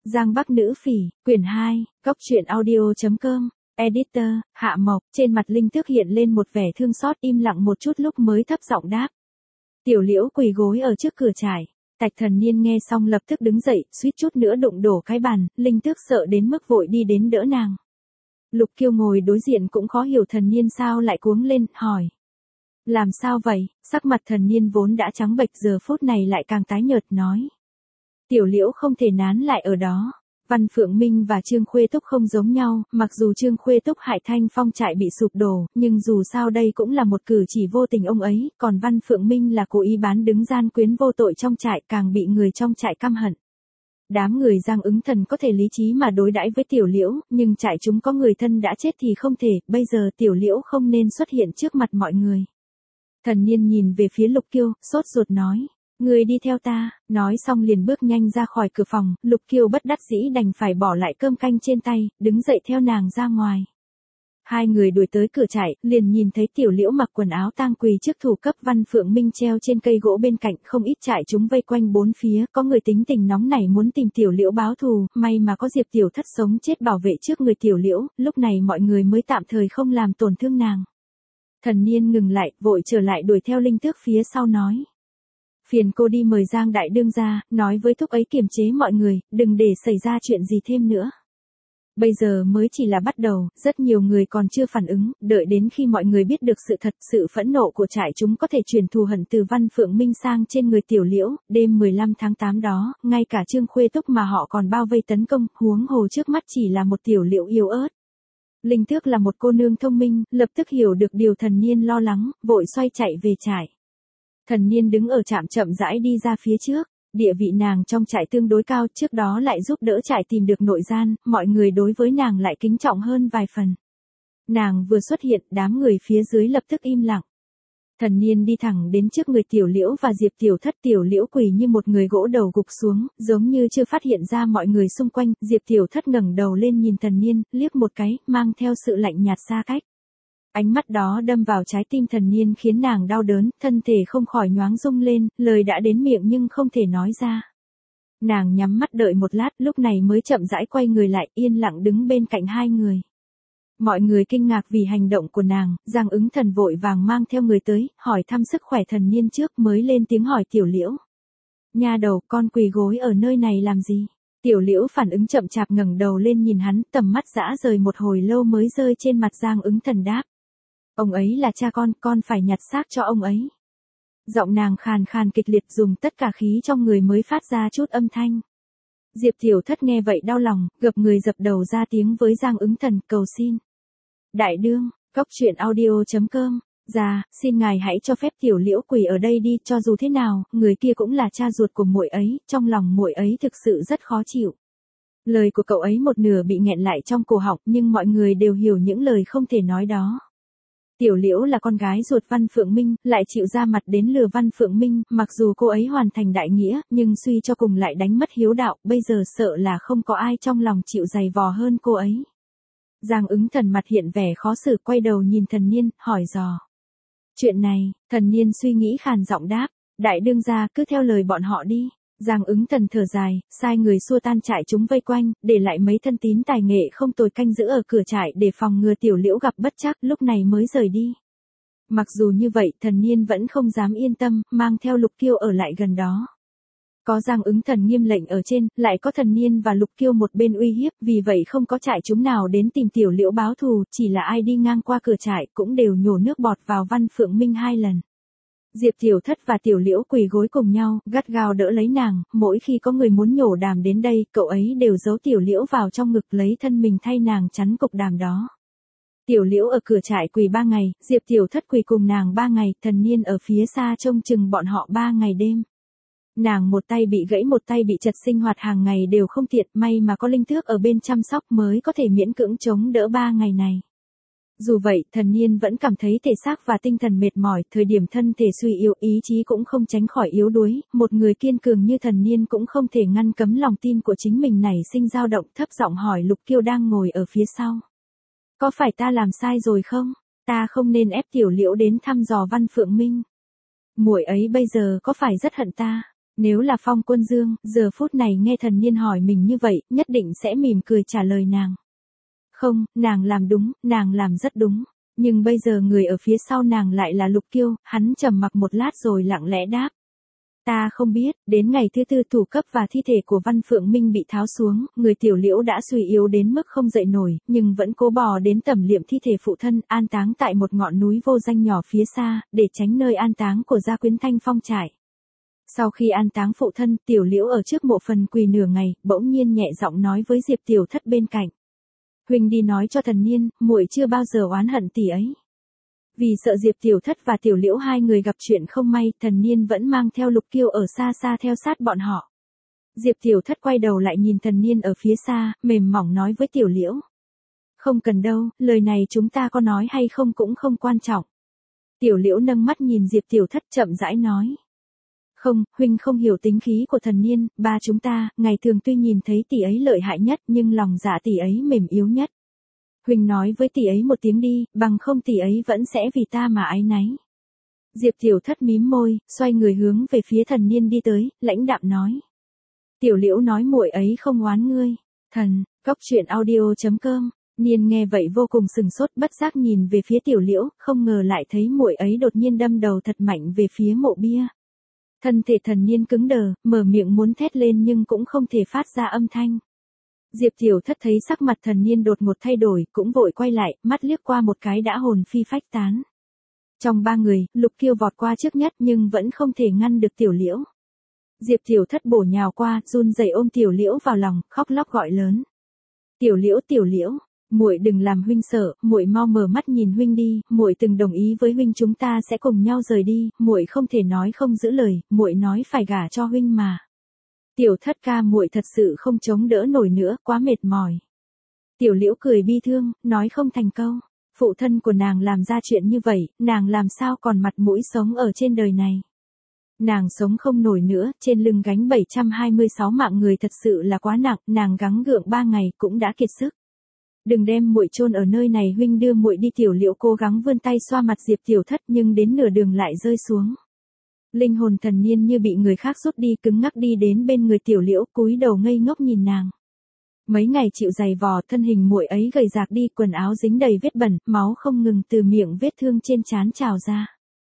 Giang Bắc Nữ Phỉ, quyển 2, Cốc truyện audio.com, editor, Hạ Mộc, trên mặt Linh Tước hiện lên một vẻ thương xót, im lặng một chút lúc mới thấp giọng đáp. Tiểu Liễu quỳ gối ở trước cửa trại. Tạch Thần Niên nghe xong lập tức đứng dậy, suýt chút nữa đụng đổ cái bàn, Linh Tước sợ đến mức vội đi đến đỡ nàng. Lục Kiêu ngồi đối diện cũng khó hiểu Thần Niên sao lại cuống lên, hỏi. Làm sao vậy? Sắc mặt Thần Niên vốn đã trắng bệch giờ phút này lại càng tái nhợt, nói. Tiểu Liễu không thể nán lại ở đó. Văn Phượng Minh và Trương Khuê Túc không giống nhau, mặc dù Trương Khuê Túc hại Thanh Phong trại bị sụp đổ, nhưng dù sao đây cũng là một cử chỉ vô tình ông ấy, còn Văn Phượng Minh là cố ý bán đứng gian quyến vô tội trong trại, càng bị người trong trại căm hận. Đám người Giang Ứng Thần có thể lý trí mà đối đãi với Tiểu Liễu, nhưng trại chúng có người thân đã chết thì không thể, bây giờ Tiểu Liễu không nên xuất hiện trước mặt mọi người. Thần Niên nhìn về phía Lục Kiêu, sốt ruột nói. Người đi theo ta, nói xong liền bước nhanh ra khỏi cửa phòng, Lục Kiêu bất đắc dĩ đành phải bỏ lại cơm canh trên tay, đứng dậy theo nàng ra ngoài. Hai người đuổi tới cửa trại, liền nhìn thấy Tiểu Liễu mặc quần áo tang quỳ trước thủ cấp Văn Phượng Minh treo trên cây gỗ bên cạnh, không ít trại chúng vây quanh bốn phía, có người tính tình nóng nảy muốn tìm Tiểu Liễu báo thù, may mà có Diệp Tiểu Thất sống chết bảo vệ trước người Tiểu Liễu, lúc này mọi người mới tạm thời không làm tổn thương nàng. Thần Niên ngừng lại, vội trở lại đuổi theo Linh Tước phía sau nói. Phiền cô đi mời Giang đại đương ra, nói với thúc ấy kiềm chế mọi người, đừng để xảy ra chuyện gì thêm nữa. Bây giờ mới chỉ là bắt đầu, rất nhiều người còn chưa phản ứng, đợi đến khi mọi người biết được sự thật, sự phẫn nộ của trại chúng có thể truyền thù hận từ Văn Phượng Minh sang trên người Tiểu Liễu, đêm 15 tháng 8 đó, ngay cả Trương Khuê Túc mà họ còn bao vây tấn công, huống hồ trước mắt chỉ là một Tiểu Liễu yếu ớt. Linh Tước là một cô nương thông minh, lập tức hiểu được điều Thần Niên lo lắng, vội xoay chạy về trại. Thần Niên đứng ở trạm chậm rãi đi ra phía trước, địa vị nàng trong trại tương đối cao, trước đó lại giúp đỡ trại tìm được nội gian, mọi người đối với nàng lại kính trọng hơn vài phần. Nàng vừa xuất hiện, đám người phía dưới lập tức im lặng. Thần Niên đi thẳng đến trước người Tiểu Liễu và Diệp Tiểu Thất, Tiểu Liễu quỳ như một người gỗ đầu gục xuống, giống như chưa phát hiện ra mọi người xung quanh, Diệp Tiểu Thất ngẩng đầu lên nhìn Thần Niên, liếc một cái, mang theo sự lạnh nhạt xa cách. Ánh mắt đó đâm vào trái tim Thần Niên khiến nàng đau đớn, thân thể không khỏi nhoáng rung lên, lời đã đến miệng nhưng không thể nói ra. Nàng nhắm mắt đợi một lát, lúc này mới chậm rãi quay người lại, yên lặng đứng bên cạnh hai người. Mọi người kinh ngạc vì hành động của nàng, Giang Ứng Thần vội vàng mang theo người tới, hỏi thăm sức khỏe Thần Niên trước mới lên tiếng hỏi Tiểu Liễu. Nha đầu, con quỳ gối ở nơi này làm gì? Tiểu Liễu phản ứng chậm chạp ngẩng đầu lên nhìn hắn, tầm mắt dã rời một hồi lâu mới rơi trên mặt Giang Ứng Thần đáp. Ông ấy là cha con phải nhặt xác cho ông ấy. Giọng nàng khàn khàn kịch liệt, dùng tất cả khí trong người mới phát ra chút âm thanh. Diệp Tiểu Thất nghe vậy đau lòng, gập người dập đầu ra tiếng với Giang Ứng Thần, cầu xin. Đại đương, Cốc truyện audio.com, dạ, xin ngài hãy cho phép Tiểu Liễu quỳ ở đây đi, cho dù thế nào, người kia cũng là cha ruột của muội ấy, trong lòng muội ấy thực sự rất khó chịu. Lời của cậu ấy một nửa bị nghẹn lại trong cổ họng, nhưng mọi người đều hiểu những lời không thể nói đó. Tiểu Liễu là con gái ruột Văn Phượng Minh, lại chịu ra mặt đến lừa Văn Phượng Minh, mặc dù cô ấy hoàn thành đại nghĩa, nhưng suy cho cùng lại đánh mất hiếu đạo, bây giờ sợ là không có ai trong lòng chịu dày vò hơn cô ấy. Giang Ứng Thần mặt hiện vẻ khó xử, quay đầu nhìn Thần Niên, hỏi dò. Chuyện này, Thần Niên suy nghĩ khàn giọng đáp, đại đương gia cứ theo lời bọn họ đi. Giang Ứng Thần thở dài, sai người xua tan trại chúng vây quanh, để lại mấy thân tín tài nghệ không tồi canh giữ ở cửa trại để phòng ngừa Tiểu Liễu gặp bất trắc, lúc này mới rời đi. Mặc dù như vậy, Thần Niên vẫn không dám yên tâm, mang theo Lục Kiêu ở lại gần đó. Có Giang Ứng Thần nghiêm lệnh ở trên, lại có Thần Niên và Lục Kiêu một bên uy hiếp, vì vậy không có trại chúng nào đến tìm Tiểu Liễu báo thù, chỉ là ai đi ngang qua cửa trại cũng đều nhổ nước bọt vào Văn Phượng Minh 2 lần. Diệp Tiểu Thất và Tiểu Liễu quỳ gối cùng nhau, gắt gao đỡ lấy nàng, mỗi khi có người muốn nhổ đàm đến đây, cậu ấy đều giấu Tiểu Liễu vào trong ngực lấy thân mình thay nàng chắn cục đàm đó. Tiểu Liễu ở cửa trại quỳ 3 ngày, Diệp Tiểu Thất quỳ cùng nàng 3 ngày, Thần Niên ở phía xa trông chừng bọn họ 3 ngày đêm. Nàng một tay bị gãy một tay bị chật, sinh hoạt hàng ngày đều không tiện, may mà có Linh Tước ở bên chăm sóc mới có thể miễn cưỡng chống đỡ 3 ngày này. Dù vậy, Thần Niên vẫn cảm thấy thể xác và tinh thần mệt mỏi, thời điểm thân thể suy yếu, ý chí cũng không tránh khỏi yếu đuối, một người kiên cường như Thần Niên cũng không thể ngăn cấm lòng tin của chính mình nảy sinh dao động, thấp giọng hỏi Lục Kiêu đang ngồi ở phía sau. Có phải ta làm sai rồi không? Ta không nên ép Tiểu Liễu đến thăm dò Văn Phượng Minh. Muội ấy bây giờ có phải rất hận ta? Nếu là Phong Quân Dương, giờ phút này nghe Thần Niên hỏi mình như vậy, nhất định sẽ mỉm cười trả lời nàng. Không, nàng làm đúng, nàng làm rất đúng. Nhưng bây giờ người ở phía sau nàng lại là Lục Kiêu, hắn trầm mặc một lát rồi lặng lẽ đáp. Ta không biết, đến ngày thứ tư thủ cấp và thi thể của Văn Phượng Minh bị tháo xuống, người Tiểu Liễu đã suy yếu đến mức không dậy nổi, nhưng vẫn cố bò đến tẩm liệm thi thể phụ thân, an táng tại một ngọn núi vô danh nhỏ phía xa, để tránh nơi an táng của gia quyến Thanh Phong trại. Sau khi an táng phụ thân, Tiểu Liễu ở trước mộ phần quỳ nửa ngày, bỗng nhiên nhẹ giọng nói với Diệp Tiểu Thất bên cạnh. Huynh đi nói cho Thần Niên, muội chưa bao giờ oán hận tỷ ấy. Vì sợ Diệp Tiểu Thất và Tiểu Liễu hai người gặp chuyện không may, Thần Niên vẫn mang theo Lục Kiêu ở xa xa theo sát bọn họ. Diệp Tiểu Thất quay đầu lại nhìn Thần Niên ở phía xa, mềm mỏng nói với Tiểu Liễu. Không cần đâu, lời này chúng ta có nói hay không cũng không quan trọng. Tiểu Liễu nâng mắt nhìn Diệp Tiểu Thất chậm rãi nói. Không, huynh không hiểu tính khí của Thần Niên, ba chúng ta, ngày thường tuy nhìn thấy tỷ ấy lợi hại nhất nhưng lòng dạ tỷ ấy mềm yếu nhất. Huynh nói với tỷ ấy một tiếng đi, bằng không tỷ ấy vẫn sẽ vì ta mà áy náy. Diệp Tiểu Thất mím môi, xoay người hướng về phía Thần Niên đi tới, lãnh đạm nói. Tiểu Liễu nói muội ấy không oán ngươi. Thần, coctruyện.audio.com. Niên nghe vậy vô cùng sừng sốt, bất giác nhìn về phía Tiểu Liễu, không ngờ lại thấy muội ấy đột nhiên đâm đầu thật mạnh về phía mộ bia. Thân thể Thần Niên cứng đờ, mở miệng muốn thét lên nhưng cũng không thể phát ra âm thanh. Diệp Tiểu Thất thấy sắc mặt Thần Niên đột ngột thay đổi, cũng vội quay lại, mắt liếc qua một cái đã hồn phi phách tán. Trong ba người, Lục Kiêu vọt qua trước nhất nhưng vẫn không thể ngăn được Tiểu Liễu. Diệp Tiểu Thất bổ nhào qua, run rẩy ôm Tiểu Liễu vào lòng, khóc lóc gọi lớn. Tiểu Liễu, muội đừng làm huynh sợ, muội mau mở mắt nhìn huynh đi, muội từng đồng ý với huynh chúng ta sẽ cùng nhau rời đi, muội không thể nói không giữ lời, muội nói phải gả cho huynh mà. Tiểu Thất ca, muội thật sự không chống đỡ nổi nữa, quá mệt mỏi. Tiểu Liễu cười bi thương, nói không thành câu. Phụ thân của nàng làm ra chuyện như vậy, nàng làm sao còn mặt mũi sống ở trên đời này. Nàng sống không nổi nữa, trên lưng gánh 726 mạng người thật sự là quá nặng, nàng gắng gượng 3 ngày cũng đã kiệt sức. Đừng đem muội chôn ở nơi này, huynh đưa muội đi. Tiểu Liễu cố gắng vươn tay xoa mặt Diệp Tiểu Thất nhưng đến nửa đường lại rơi xuống. Linh hồn Thần Niên như bị người khác rút đi, cứng ngắc đi đến bên người Tiểu Liễu, cúi đầu ngây ngốc nhìn nàng. Mấy ngày chịu giày vò, thân hình muội ấy gầy rạc đi, quần áo dính đầy vết bẩn, máu không ngừng từ miệng vết thương trên trán trào ra.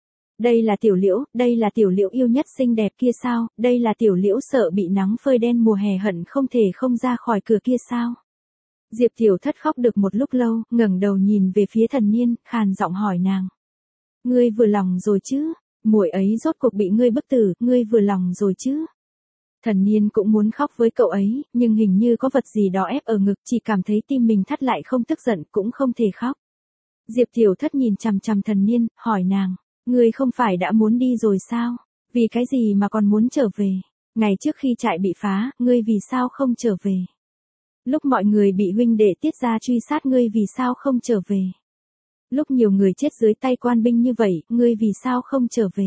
Đây là Tiểu Liễu yêu nhất xinh đẹp kia sao, đây là Tiểu Liễu sợ bị nắng phơi đen mùa hè hận không thể không ra khỏi cửa kia sao. Diệp Tiểu Thất khóc được một lúc lâu, ngẩng đầu nhìn về phía Thần Niên, khàn giọng hỏi nàng. Ngươi vừa lòng rồi chứ, muội ấy rốt cuộc bị ngươi bức tử, ngươi vừa lòng rồi chứ. Thần Niên cũng muốn khóc với cậu ấy, nhưng hình như có vật gì đó ép ở ngực, chỉ cảm thấy tim mình thắt lại, không tức giận cũng không thể khóc. Diệp Tiểu Thất nhìn chằm chằm Thần Niên, hỏi nàng, ngươi không phải đã muốn đi rồi sao? Vì cái gì mà còn muốn trở về? Ngày trước khi trại bị phá, ngươi vì sao không trở về? Lúc mọi người bị huynh đệ Tiết gia truy sát, ngươi vì sao không trở về? Lúc nhiều người chết dưới tay quan binh như vậy, ngươi vì sao không trở về?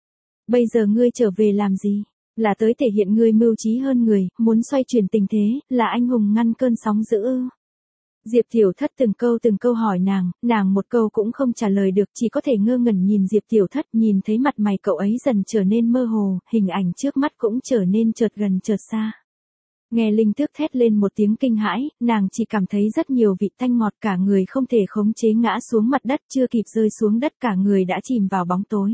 Bây giờ ngươi trở về làm gì? Là tới thể hiện ngươi mưu trí hơn người, muốn xoay chuyển tình thế, là anh hùng ngăn cơn sóng dữ ư? Diệp Tiểu Thất từng câu hỏi nàng một câu cũng không trả lời được, chỉ có thể ngơ ngẩn nhìn Diệp Tiểu Thất, nhìn thấy mặt mày cậu ấy dần trở nên mơ hồ, hình ảnh trước mắt cũng trở nên chợt gần chợt xa. Nghe Linh Tước thét lên một tiếng kinh hãi, nàng chỉ cảm thấy rất nhiều vị tanh ngọt, cả người không thể khống chế ngã xuống mặt đất, chưa kịp rơi xuống đất cả người đã chìm vào bóng tối.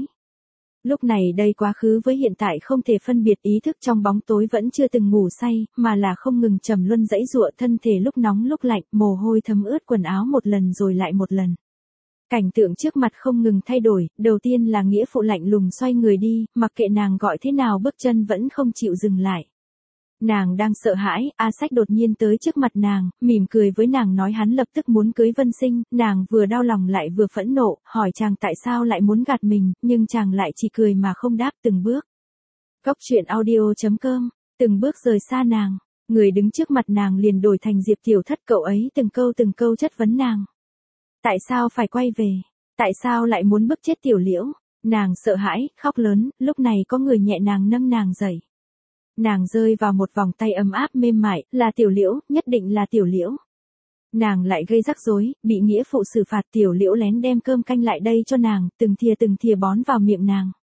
Lúc này đây quá khứ với hiện tại không thể phân biệt, ý thức trong bóng tối vẫn chưa từng ngủ say, mà là không ngừng trầm luân dãy giụa, thân thể lúc nóng lúc lạnh, mồ hôi thấm ướt quần áo một lần rồi lại một lần. Cảnh tượng trước mặt không ngừng thay đổi, đầu tiên là nghĩa phụ lạnh lùng xoay người đi, mặc kệ nàng gọi thế nào bước chân vẫn không chịu dừng lại. Nàng đang sợ hãi, A Sách đột nhiên tới trước mặt nàng, mỉm cười với nàng nói hắn lập tức muốn cưới Vân Sinh, nàng vừa đau lòng lại vừa phẫn nộ, hỏi chàng tại sao lại muốn gạt mình, nhưng chàng lại chỉ cười mà không đáp. Từng bước. Coctruyện.audio.com. Từng bước rời xa nàng, người đứng trước mặt nàng liền đổi thành Diệp Tiểu Thất, cậu ấy từng câu chất vấn nàng. Tại sao phải quay về? Tại sao lại muốn bức chết Tiểu Liễu? Nàng sợ hãi, khóc lớn, lúc này có người nhẹ nàng nâng nàng dậy. Nàng rơi vào một vòng tay ấm áp mềm mại, là Tiểu Liễu, nhất định là Tiểu Liễu. Nàng lại gây rắc rối, bị nghĩa phụ xử phạt. Tiểu Liễu lén đem cơm canh lại đây cho nàng, từng thìa bón vào miệng nàng.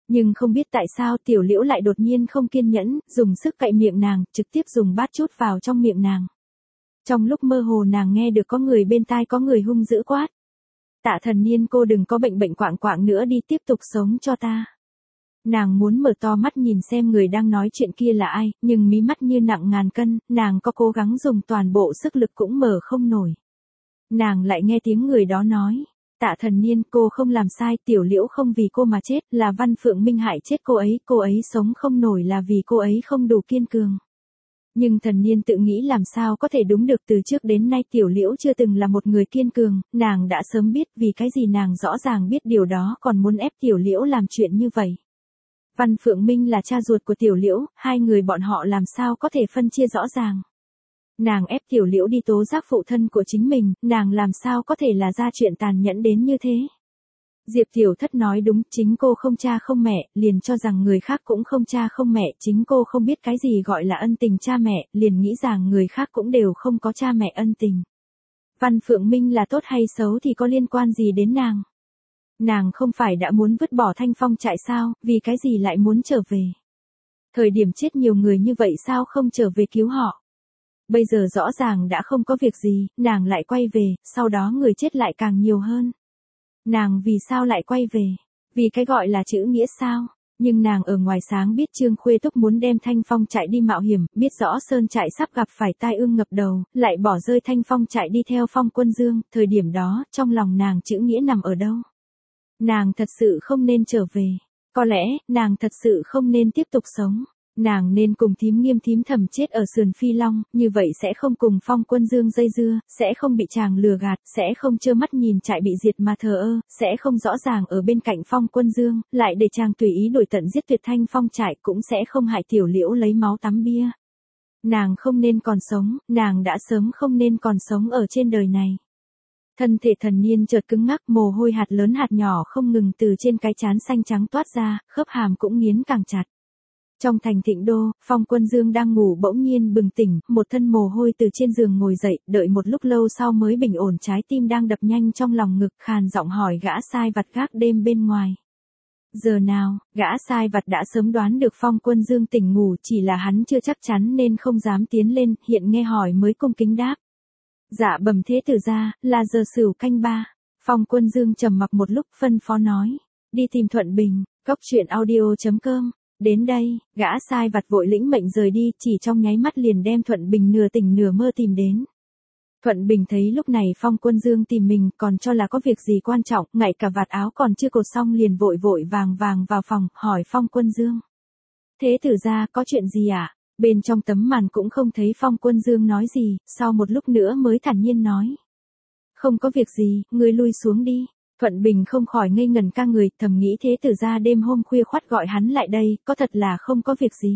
Nhưng không biết tại sao Tiểu Liễu lại đột nhiên không kiên nhẫn, dùng sức cạy miệng nàng, trực tiếp dùng bát chút vào trong miệng nàng. Trong lúc mơ hồ nàng nghe được có người bên tai có người hung dữ quát. Tạ Thần Niên, cô đừng có bệnh quạng quạng nữa đi, tiếp tục sống cho ta. Nàng muốn mở to mắt nhìn xem người đang nói chuyện kia là ai, nhưng mí mắt như nặng ngàn cân, nàng có cố gắng dùng toàn bộ sức lực cũng mở không nổi. Nàng lại nghe tiếng người đó nói. Tạ Thần Niên, cô không làm sai, Tiểu Liễu không vì cô mà chết, là Văn Phượng Minh hại chết cô ấy sống không nổi là vì cô ấy không đủ kiên cường. Nhưng Thần Niên tự nghĩ làm sao có thể đúng được, từ trước đến nay Tiểu Liễu chưa từng là một người kiên cường, nàng đã sớm biết vì cái gì nàng rõ ràng biết điều đó còn muốn ép Tiểu Liễu làm chuyện như vậy. Văn Phượng Minh là cha ruột của Tiểu Liễu, hai người bọn họ làm sao có thể phân chia rõ ràng. Nàng ép Tiểu Liễu đi tố giác phụ thân của chính mình, nàng làm sao có thể là ra chuyện tàn nhẫn đến như thế. Diệp Tiểu Thất nói đúng, chính cô không cha không mẹ, liền cho rằng người khác cũng không cha không mẹ, chính cô không biết cái gì gọi là ân tình cha mẹ, liền nghĩ rằng người khác cũng đều không có cha mẹ ân tình. Văn Phượng Minh là tốt hay xấu thì có liên quan gì đến nàng? Nàng không phải đã muốn vứt bỏ Thanh Phong trại sao, vì cái gì lại muốn trở về? Thời điểm chết nhiều người như vậy sao không trở về cứu họ? Bây giờ rõ ràng đã không có việc gì, nàng lại quay về, sau đó người chết lại càng nhiều hơn. Nàng vì sao lại quay về? Vì cái gọi là chữ nghĩa sao? Nhưng nàng ở ngoài sáng biết Trương Khuê Túc muốn đem Thanh Phong trại đi mạo hiểm, biết rõ Sơn trại sắp gặp phải tai ương ngập đầu, lại bỏ rơi Thanh Phong trại đi theo Phong Quân Dương, thời điểm đó, trong lòng nàng chữ nghĩa nằm ở đâu? Nàng thật sự không nên trở về. Có lẽ, nàng thật sự không nên tiếp tục sống. Nàng nên cùng thím Nghiêm thím Thẩm chết ở sườn Phi Long, như vậy sẽ không cùng Phong Quân Dương dây dưa, sẽ không bị chàng lừa gạt, sẽ không trơ mắt nhìn trại bị diệt mà thờ ơ, sẽ không rõ ràng ở bên cạnh Phong Quân Dương, lại để chàng tùy ý đuổi tận giết tuyệt Thanh Phong trại, cũng sẽ không hại Tiểu Liễu lấy máu tắm bia. Nàng không nên còn sống, nàng đã sớm không nên còn sống ở trên đời này. Thân thể Thần Niên chợt cứng ngắc, mồ hôi hạt lớn hạt nhỏ không ngừng từ trên cái trán xanh trắng toát ra, khớp hàm cũng nghiến càng chặt. Trong thành Thịnh Đô, Phong Quân Dương đang ngủ bỗng nhiên bừng tỉnh, một thân mồ hôi từ trên giường ngồi dậy, đợi một lúc lâu sau mới bình ổn trái tim đang đập nhanh trong lòng ngực, khàn giọng hỏi gã sai vặt gác đêm bên ngoài. Giờ nào, gã sai vặt đã sớm đoán được Phong Quân Dương tỉnh ngủ, chỉ là hắn chưa chắc chắn nên không dám tiến lên, hiện nghe hỏi mới cung kính đáp. Dạ bẩm thế tử gia, là giờ Sửu canh 3. Phong Quân Dương trầm mặc một lúc phân phó nói. Đi tìm Thuận Bình, coctruyện.audio.com. Đến đây, gã sai vặt vội lĩnh mệnh rời đi, chỉ trong nháy mắt liền đem Thuận Bình nửa tỉnh nửa mơ tìm đến. Thuận Bình thấy lúc này Phong Quân Dương tìm mình, còn cho là có việc gì quan trọng, ngay cả vạt áo còn chưa cột xong liền vội vàng vào phòng, hỏi Phong Quân Dương. Thế tử gia, có chuyện gì ạ? Bên trong tấm màn cũng không thấy Phong Quân Dương nói gì, sau một lúc nữa mới thản nhiên nói. Không có việc gì, ngươi lui xuống đi. Thuận Bình không khỏi ngây ngẩn ca người, thầm nghĩ thế tử gia đêm hôm khuya khoắt gọi hắn lại đây, có thật là không có việc gì.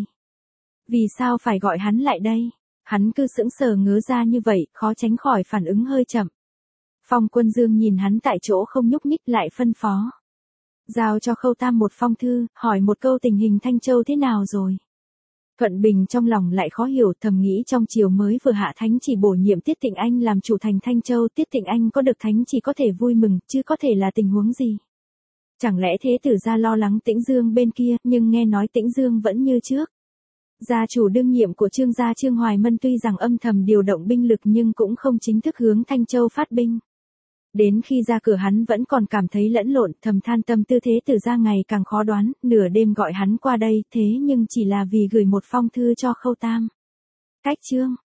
Vì sao phải gọi hắn lại đây? Hắn cứ sững sờ ngớ ra như vậy, khó tránh khỏi phản ứng hơi chậm. Phong Quân Dương nhìn hắn tại chỗ không nhúc nhích lại phân phó. Giao cho Khâu Tam một phong thư, hỏi một câu tình hình Thanh Châu thế nào rồi. Thuận Bình trong lòng lại khó hiểu, thầm nghĩ trong chiều mới vừa hạ thánh chỉ bổ nhiệm Tiết Tịnh Anh làm chủ thành Thanh Châu, Tiết Tịnh Anh có được thánh chỉ có thể vui mừng, chứ có thể là tình huống gì. Chẳng lẽ thế tử gia lo lắng Tĩnh Dương bên kia, nhưng nghe nói Tĩnh Dương vẫn như trước. Gia chủ đương nhiệm của Trương gia Trương Hoài Mân tuy rằng âm thầm điều động binh lực nhưng cũng không chính thức hướng Thanh Châu phát binh. Đến khi ra cửa hắn vẫn còn cảm thấy lẫn lộn, thầm than tâm tư thế tử gia ngày càng khó đoán, nửa đêm gọi hắn qua đây, thế nhưng chỉ là vì gửi một phong thư cho Khâu Tam. Cách chương